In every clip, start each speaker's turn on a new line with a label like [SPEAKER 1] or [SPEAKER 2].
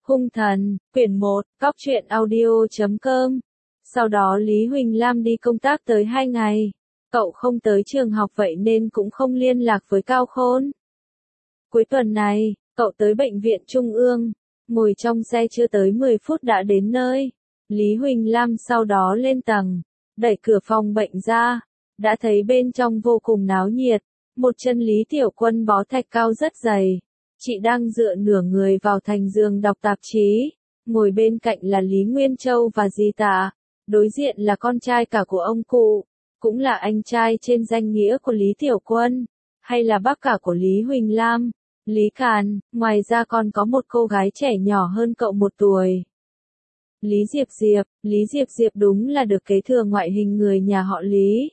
[SPEAKER 1] Hung thần, quyển 1, Cóc truyện audio.com. Sau đó Lý Huỳnh Lam đi công tác tới 2 ngày. Cậu không tới trường học vậy nên cũng không liên lạc với Cao Khôn. Cuối tuần này, cậu tới bệnh viện Trung ương, ngồi trong xe chưa tới 10 phút đã đến nơi. Lý Huỳnh Lam sau đó lên tầng, đẩy cửa phòng bệnh ra, đã thấy bên trong vô cùng náo nhiệt. Một chân Lý Tiểu Quân bó thạch cao rất dày. Chị đang dựa nửa người vào thành giường đọc tạp chí, ngồi bên cạnh là Lý Nguyên Châu và dì Tạ, đối diện là con trai cả của ông cụ, cũng là anh trai trên danh nghĩa của Lý Tiểu Quân, hay là bác cả của Lý Huỳnh Lam, Lý Càn, ngoài ra còn có một cô gái trẻ nhỏ hơn cậu 1 tuổi. Lý Diệp Diệp đúng là được kế thừa ngoại hình người nhà họ Lý.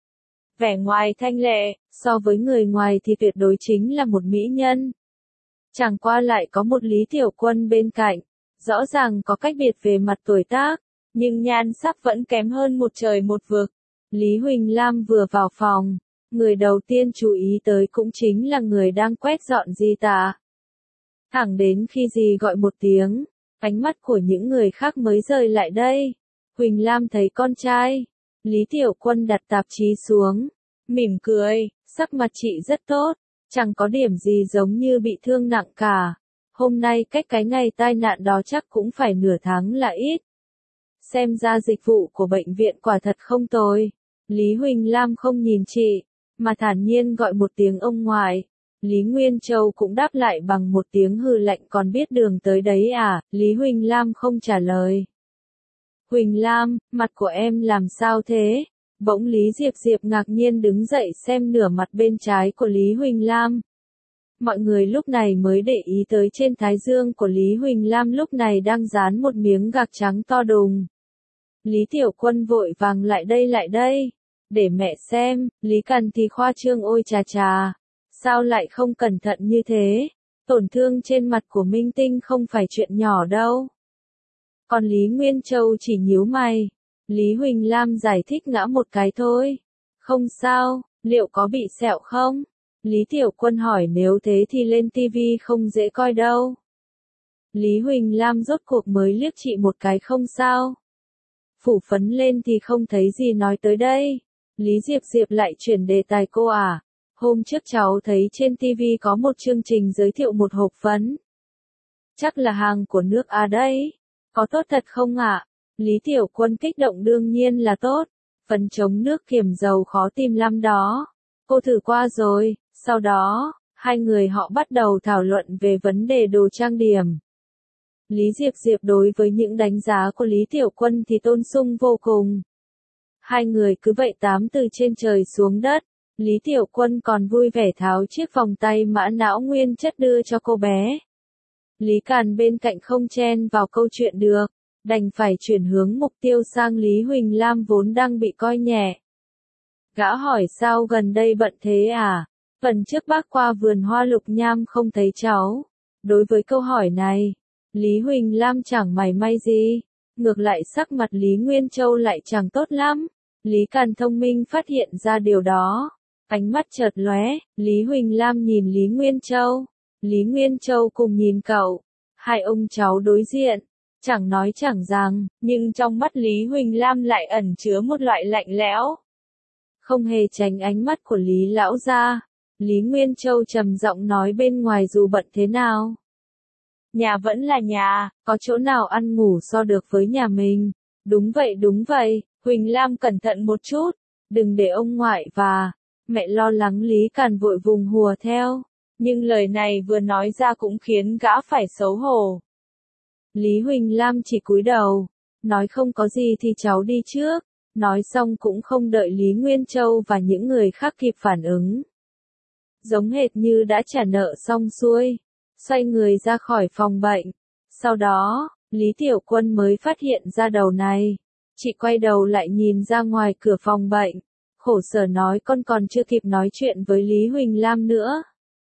[SPEAKER 1] Vẻ ngoài thanh lệ, so với người ngoài thì tuyệt đối chính là một mỹ nhân. Chẳng qua lại có một Lý Tiểu Quân bên cạnh, rõ ràng có cách biệt về mặt tuổi tác, nhưng nhan sắc vẫn kém hơn một trời một vực. Lý Huỳnh Lam vừa vào phòng, người đầu tiên chú ý tới cũng chính là người đang quét dọn dì Tạ. Thẳng đến khi dì gọi một tiếng, ánh mắt của những người khác mới rời lại đây. Huỳnh Lam thấy con trai, Lý Tiểu Quân đặt tạp chí xuống, mỉm cười, sắc mặt chị rất tốt. Chẳng có điểm gì giống như bị thương nặng cả. Hôm nay cách cái ngày tai nạn đó chắc cũng phải nửa tháng là ít. Xem ra dịch vụ của bệnh viện quả thật không tồi. Lý Huỳnh Lam không nhìn chị, mà thản nhiên gọi một tiếng ông ngoại. Lý Nguyên Châu cũng đáp lại bằng một tiếng hừ lạnh, còn biết đường tới đấy à? Lý Huỳnh Lam không trả lời. Huỳnh Lam, mặt của em làm sao thế? Bỗng Lý Diệp Diệp ngạc nhiên đứng dậy xem nửa mặt bên trái của Lý Huỳnh Lam. Mọi người lúc này mới để ý tới trên thái dương của Lý Huỳnh Lam lúc này đang dán một miếng gạc trắng to đùng. Lý Tiểu Quân vội vàng lại đây, để mẹ xem. Lý Càn thì khoa trương, ôi chà chà, sao lại không cẩn thận như thế, tổn thương trên mặt của minh tinh không phải chuyện nhỏ đâu. Còn Lý Nguyên Châu chỉ nhíu mày. Lý Huỳnh Lam giải thích ngã một cái thôi. Không sao, liệu có bị sẹo không? Lý Tiểu Quân hỏi, nếu thế thì lên tivi không dễ coi đâu. Lý Huỳnh Lam rốt cuộc mới liếc chị một cái, không sao. Phủ phấn lên thì không thấy gì nói tới đây. Lý Diệp Diệp lại chuyển đề tài, cô à, hôm trước cháu thấy trên tivi có một chương trình giới thiệu một hộp phấn. Chắc là hàng của nước A đấy. Có tốt thật không ạ? Lý Tiểu Quân kích động, đương nhiên là tốt. Phấn chống nước kiềm dầu khó tìm lắm đó. Cô thử qua rồi. Sau đó, hai người họ bắt đầu thảo luận về vấn đề đồ trang điểm. Lý Diệp Diệp đối với những đánh giá của Lý Tiểu Quân thì tôn sùng vô cùng. Hai người cứ vậy tám từ trên trời xuống đất. Lý Tiểu Quân còn vui vẻ tháo chiếc vòng tay mã não nguyên chất đưa cho cô bé. Lý Càn bên cạnh không chen vào câu chuyện được, đành phải chuyển hướng mục tiêu sang Lý Huỳnh Lam vốn đang bị coi nhẹ. Gã hỏi, sao gần đây bận thế à? Phần trước bác qua vườn hoa Lục Nham không thấy cháu. Đối với câu hỏi này, Lý Huỳnh Lam chẳng mảy may gì. Ngược lại sắc mặt Lý Nguyên Châu lại chẳng tốt lắm. Lý Càn thông minh phát hiện ra điều đó. Ánh mắt chợt lóe, Lý Huỳnh Lam nhìn Lý Nguyên Châu. Lý Nguyên Châu cùng nhìn cậu. Hai ông cháu đối diện, chẳng nói chẳng rằng, nhưng trong mắt Lý Huỳnh Lam lại ẩn chứa một loại lạnh lẽo. Không hề tránh ánh mắt của Lý lão gia. Lý Nguyên Châu trầm giọng nói, bên ngoài dù bận thế nào, nhà vẫn là nhà, có chỗ nào ăn ngủ so được với nhà mình. Đúng vậy, Huỳnh Lam cẩn thận một chút, đừng để ông ngoại và mẹ lo lắng. Lý Càn vội vùng hùa theo, nhưng lời này vừa nói ra cũng khiến gã phải xấu hổ. Lý Huỳnh Lam chỉ cúi đầu, nói không có gì thì cháu đi trước. Nói xong cũng không đợi Lý Nguyên Châu và những người khác kịp phản ứng. Giống hệt như đã trả nợ xong xuôi, xoay người ra khỏi phòng bệnh. Sau đó, Lý Tiểu Quân mới phát hiện ra đầu này. Chị quay đầu lại nhìn ra ngoài cửa phòng bệnh, khổ sở nói, con còn chưa kịp nói chuyện với Lý Huỳnh Lam nữa.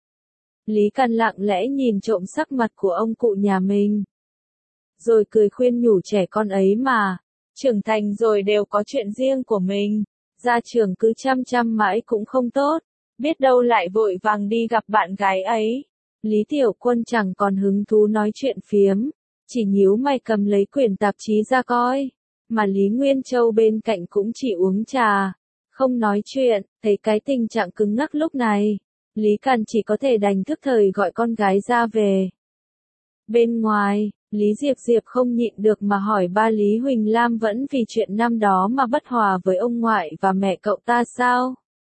[SPEAKER 1] Lý Càn lặng lẽ nhìn trộm sắc mặt của ông cụ nhà mình, rồi cười khuyên nhủ, trẻ con ấy mà, trưởng thành rồi đều có chuyện riêng của mình, ra trường cứ chăm mãi cũng không tốt, biết đâu lại vội vàng đi gặp bạn gái ấy. Lý Tiểu Quân chẳng còn hứng thú nói chuyện phiếm, chỉ nhíu mày cầm lấy quyển tạp chí ra coi, mà Lý Nguyên Châu bên cạnh cũng chỉ uống trà, không nói chuyện. Thấy cái tình trạng cứng ngắc lúc này, Lý Càn chỉ có thể đành thức thời gọi con gái ra về. Bên ngoài, Lý Diệp Diệp không nhịn được mà hỏi ba Lý Huỳnh Lam vẫn vì chuyện năm đó mà bất hòa với ông ngoại và mẹ cậu ta sao?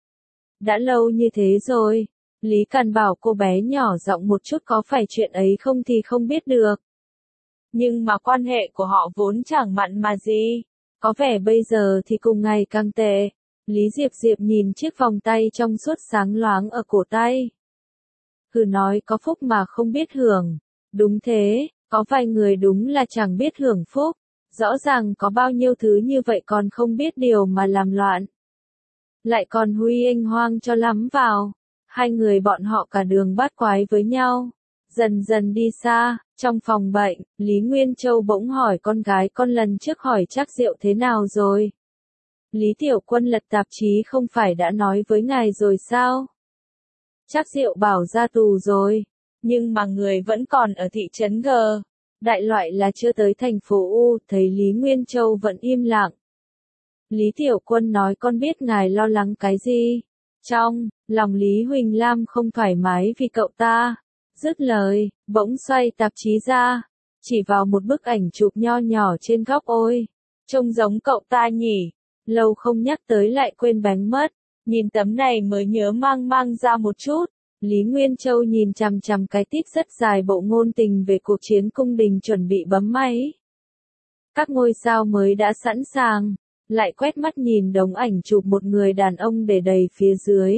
[SPEAKER 1] Đã lâu như thế rồi. Lý Càn bảo cô bé nhỏ giọng một chút, có phải chuyện ấy không thì không biết được. Nhưng mà quan hệ của họ vốn chẳng mặn mà gì. Có vẻ bây giờ thì cùng ngày càng tệ. Lý Diệp Diệp nhìn chiếc vòng tay trong suốt sáng loáng ở cổ tay. Hừ, nói có phúc mà không biết hưởng. Đúng thế, có vài người đúng là chẳng biết hưởng phúc. Rõ ràng có bao nhiêu thứ như vậy còn không biết điều mà làm loạn. Lại còn huy anh hoang cho lắm vào. Hai người bọn họ cả đường bát quái với nhau. Dần dần đi xa, trong phòng bệnh, Lý Nguyên Châu bỗng hỏi con gái, con lần trước hỏi Trác Diệu thế nào rồi? Lý Tiểu Quân lật tạp chí, không phải đã nói với ngài rồi sao? Trác Diệu bảo ra tù rồi, nhưng mà người vẫn còn ở thị trấn G. Đại loại là chưa tới thành phố U. Thấy Lý Nguyên Châu vẫn im lặng, Lý Tiểu Quân nói, con biết ngài lo lắng cái gì. Trong lòng Lý Huỳnh Lam không thoải mái vì cậu ta. Dứt lời, bỗng xoay tạp chí ra, chỉ vào một bức ảnh chụp nho nhỏ trên góc. Ôi, trông giống cậu ta nhỉ. Lâu không nhắc tới lại quên bánh mất. Nhìn tấm này mới nhớ mang ra một chút. Lý Nguyên Châu nhìn chằm chằm cái tít rất dài bộ ngôn tình về cuộc chiến cung đình, chuẩn bị bấm máy. Các ngôi sao mới đã sẵn sàng. Lại quét mắt nhìn đống ảnh chụp một người đàn ông để đầy phía dưới.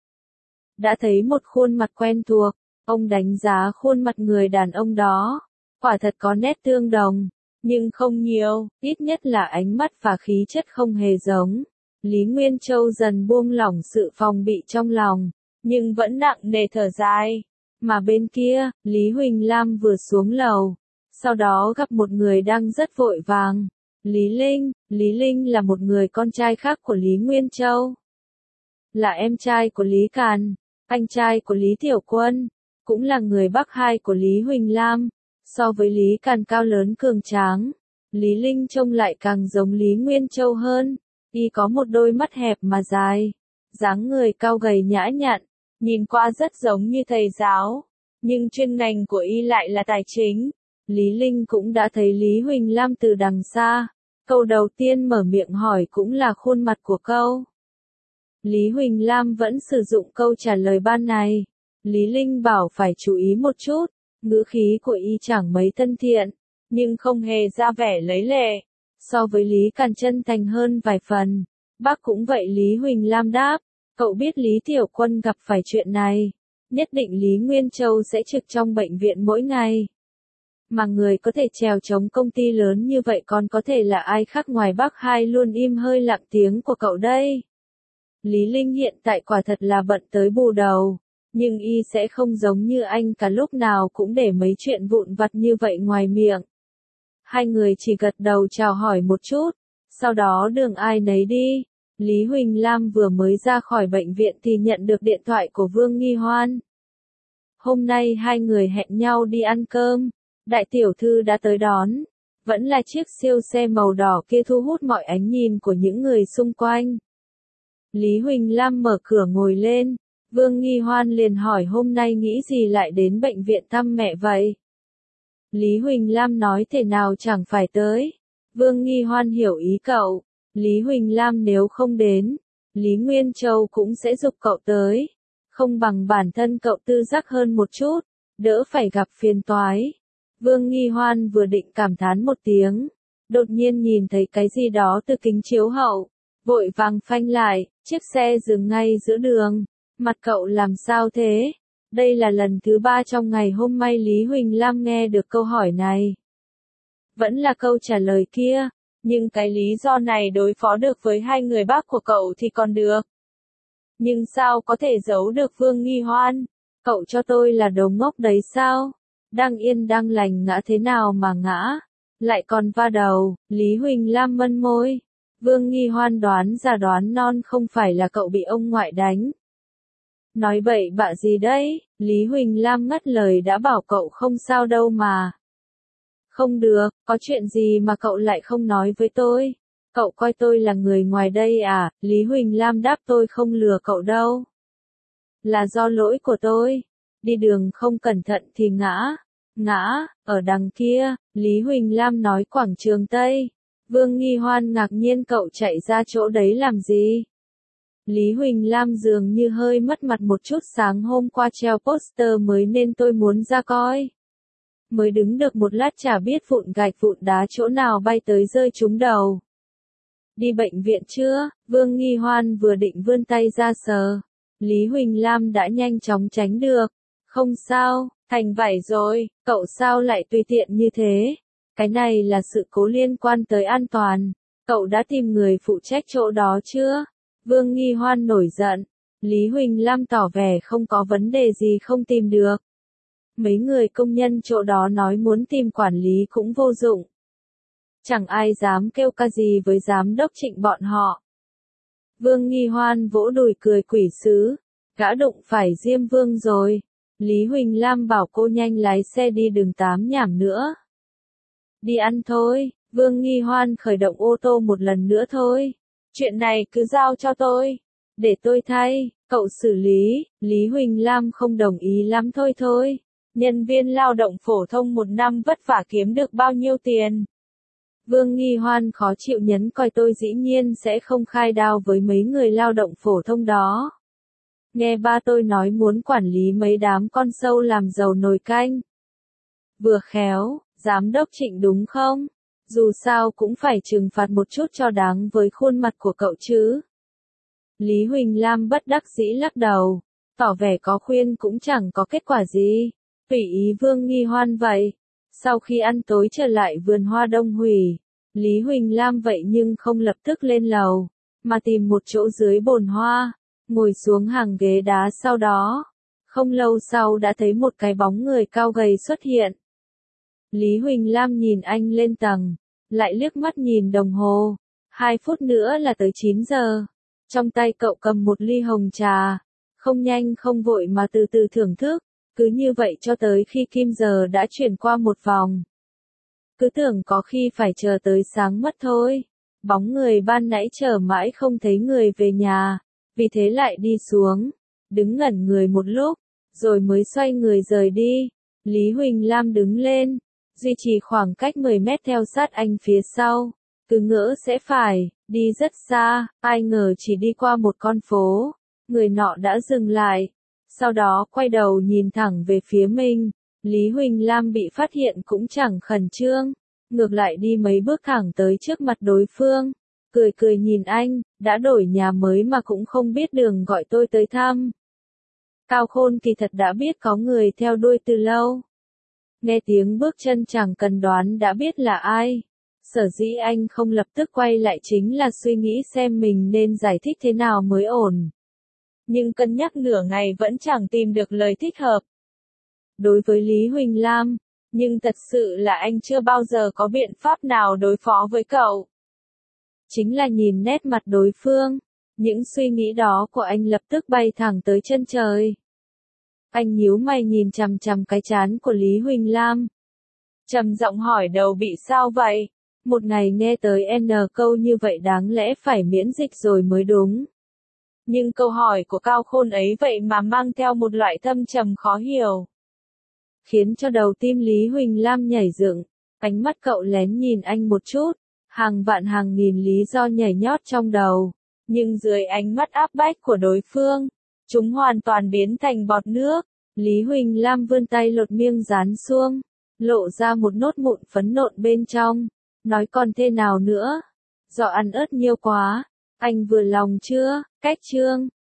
[SPEAKER 1] Đã thấy một khuôn mặt quen thuộc. Ông đánh giá khuôn mặt người đàn ông đó. Quả thật có nét tương đồng, nhưng không nhiều, ít nhất là ánh mắt và khí chất không hề giống. Lý Nguyên Châu dần buông lỏng sự phòng bị trong lòng, nhưng vẫn nặng nề thở dài. Mà bên kia, Lý Huỳnh Lam vừa xuống lầu, sau đó gặp một người đang rất vội vàng. Lý Linh là một người con trai khác của Lý Nguyên Châu. Là em trai của Lý Càn, anh trai của Lý Tiểu Quân, cũng là người bác hai của Lý Huỳnh Lam. So với Lý Càn cao lớn cường tráng, Lý Linh trông lại càng giống Lý Nguyên Châu hơn. Y có một đôi mắt hẹp mà dài, dáng người cao gầy nhã nhặn, nhìn qua rất giống như thầy giáo, nhưng chuyên ngành của Y lại là tài chính. Lý Linh cũng đã thấy Lý Huỳnh Lam từ đằng xa, câu đầu tiên mở miệng hỏi cũng là khuôn mặt của câu. Lý Huỳnh Lam vẫn sử dụng câu trả lời ban này. Lý Linh bảo phải chú ý một chút, ngữ khí của Y chẳng mấy thân thiện, nhưng không hề ra vẻ lấy lệ. So với Lý Càn chân thành hơn vài phần. Bác cũng vậy, Lý Huỳnh Lam đáp. Cậu biết Lý Tiểu Quân gặp phải chuyện này, nhất định Lý Nguyên Châu sẽ trực trong bệnh viện mỗi ngày. Mà người có thể trèo chống công ty lớn như vậy còn có thể là ai khác ngoài bác hai luôn im hơi lặng tiếng của cậu đây. Lý Linh hiện tại quả thật là bận tới bù đầu, nhưng Y sẽ không giống như anh cả lúc nào cũng để mấy chuyện vụn vặt như vậy ngoài miệng. Hai người chỉ gật đầu chào hỏi một chút, sau đó đường ai nấy đi. Lý Huỳnh Lam vừa mới ra khỏi bệnh viện thì nhận được điện thoại của Vương Nghi Hoan. Hôm nay hai người hẹn nhau đi ăn cơm, đại tiểu thư đã tới đón. Vẫn là chiếc siêu xe màu đỏ kia thu hút mọi ánh nhìn của những người xung quanh. Lý Huỳnh Lam mở cửa ngồi lên, Vương Nghi Hoan liền hỏi hôm nay nghĩ gì lại đến bệnh viện thăm mẹ vậy? Lý Huỳnh Lam nói thế nào chẳng phải tới. Vương Nghi Hoan hiểu ý cậu. Lý Huỳnh Lam nếu không đến, Lý Nguyên Châu cũng sẽ giục cậu tới. Không bằng bản thân cậu tư giác hơn một chút, đỡ phải gặp phiền toái. Vương Nghi Hoan vừa định cảm thán một tiếng, đột nhiên nhìn thấy cái gì đó từ kính chiếu hậu, vội vàng phanh lại, chiếc xe dừng ngay giữa đường. Mặt cậu làm sao thế? Đây là lần thứ 3 trong ngày hôm nay Lý Huỳnh Lam nghe được câu hỏi này. Vẫn là câu trả lời kia, nhưng cái lý do này đối phó được với hai người bác của cậu thì còn được. Nhưng sao có thể giấu được Vương Nghi Hoan? Cậu cho tôi là đồ ngốc đấy sao? Đang yên đang lành ngã thế nào mà ngã? Lại còn va đầu. Lý Huỳnh Lam mân môi. Vương Nghi Hoan đoán già đoán non, không phải là cậu bị ông ngoại đánh. Nói bậy bạ gì đấy? Lý Huỳnh Lam ngắt lời, đã bảo cậu không sao đâu mà. Không được, có chuyện gì mà cậu lại không nói với tôi? Cậu coi tôi là người ngoài đây à? Lý Huỳnh Lam đáp, tôi không lừa cậu đâu. Là do lỗi của tôi. Đi đường không cẩn thận thì ngã. Ngã, ở đằng kia, Lý Huỳnh Lam nói quảng trường Tây. Vương Nghi Hoan ngạc nhiên, cậu chạy ra chỗ đấy làm gì? Lý Huỳnh Lam dường như hơi mất mặt một chút, sáng hôm qua treo poster mới nên tôi muốn ra coi. Mới đứng được một lát chả biết vụn gạch vụn đá chỗ nào bay tới rơi trúng đầu. Đi bệnh viện chưa? Vương Nghi Hoan vừa định vươn tay ra sờ. Lý Huỳnh Lam đã nhanh chóng tránh được. Không sao, thành vảy rồi, cậu sao lại tùy tiện như thế? Cái này là sự cố liên quan tới an toàn. Cậu đã tìm người phụ trách chỗ đó chưa? Vương Nghi Hoan nổi giận. Lý Huỳnh Lam tỏ vẻ không có vấn đề gì không tìm được. Mấy người công nhân chỗ đó nói muốn tìm quản lý cũng vô dụng. Chẳng ai dám kêu ca gì với giám đốc Trịnh bọn họ. Vương Nghi Hoan vỗ đùi cười quỷ sứ. Gã đụng phải Diêm Vương rồi. Lý Huỳnh Lam bảo cô nhanh lái xe đi, đừng tám nhảm nữa. Đi ăn thôi. Vương Nghi Hoan khởi động ô tô một lần nữa thôi. Chuyện này cứ giao cho tôi. Để tôi thay, cậu xử lý. Lý Huỳnh Lam không đồng ý lắm. Thôi. Nhân viên lao động phổ thông một năm vất vả kiếm được bao nhiêu tiền? Vương Nghi Hoan khó chịu nhấn coi, tôi dĩ nhiên sẽ không khai đao với mấy người lao động phổ thông đó. Nghe ba tôi nói muốn quản lý mấy đám con sâu làm giàu nồi canh. Vừa khéo, giám đốc Trịnh đúng không? Dù sao cũng phải trừng phạt một chút cho đáng với khuôn mặt của cậu chứ. Lý Huỳnh Lam bất đắc dĩ lắc đầu, tỏ vẻ có khuyên cũng chẳng có kết quả gì. Tùy ý Vương Nghi Hoan vậy. Sau khi ăn tối trở lại vườn hoa Đông Hủy, Lý Huỳnh Lam vậy nhưng không lập tức lên lầu, mà tìm một chỗ dưới bồn hoa, ngồi xuống hàng ghế đá, sau đó, không lâu sau đã thấy một cái bóng người cao gầy xuất hiện. Lý Huỳnh Lam nhìn anh lên tầng, lại liếc mắt nhìn đồng hồ, 2 phút nữa là tới 9 giờ. Trong tay cậu cầm một ly hồng trà, không nhanh không vội mà từ từ thưởng thức. Cứ như vậy cho tới khi kim giờ đã chuyển qua một vòng. Cứ tưởng có khi phải chờ tới sáng mất thôi. Bóng người ban nãy chờ mãi không thấy người về nhà, vì thế lại đi xuống, đứng ngẩn người một lúc, rồi mới xoay người rời đi. Lý Huỳnh Lam đứng lên, duy trì khoảng cách 10 mét theo sát anh phía sau. Cứ ngỡ sẽ phải đi rất xa, ai ngờ chỉ đi qua một con phố, người nọ đã dừng lại. Sau đó quay đầu nhìn thẳng về phía mình. Lý Huỳnh Lam bị phát hiện cũng chẳng khẩn trương, ngược lại đi mấy bước thẳng tới trước mặt đối phương, cười nhìn anh, đã đổi nhà mới mà cũng không biết đường, gọi tôi tới thăm. Cao Khôn kỳ thật đã biết có người theo đuôi từ lâu. Nghe tiếng bước chân chẳng cần đoán đã biết là ai. Sở dĩ anh không lập tức quay lại chính là suy nghĩ xem mình nên giải thích thế nào mới ổn. Nhưng cân nhắc nửa ngày vẫn chẳng tìm được lời thích hợp. Đối với Lý Huỳnh Lam, nhưng thật sự là anh chưa bao giờ có biện pháp nào đối phó với cậu. Chính là nhìn nét mặt đối phương, những suy nghĩ đó của anh lập tức bay thẳng tới chân trời. Anh nhíu mày nhìn chằm chằm cái trán của Lý Huỳnh Lam. Trầm giọng hỏi, đầu bị sao vậy? Một ngày nghe tới N câu như vậy đáng lẽ phải miễn dịch rồi mới đúng. Nhưng câu hỏi của Cao Khôn ấy vậy mà mang theo một loại thâm trầm khó hiểu. Khiến cho đầu tim Lý Huỳnh Lam nhảy dựng, ánh mắt cậu lén nhìn anh một chút, hàng vạn hàng nghìn lý do nhảy nhót trong đầu. Nhưng dưới ánh mắt áp bách của đối phương, chúng hoàn toàn biến thành bọt nước. Lý Huỳnh Lam vươn tay lột miếng dán xuống, lộ ra một nốt mụn phấn nộn bên trong. Nói còn thế nào nữa? Do ăn ớt nhiều quá. Anh vừa lòng chưa? Cách chương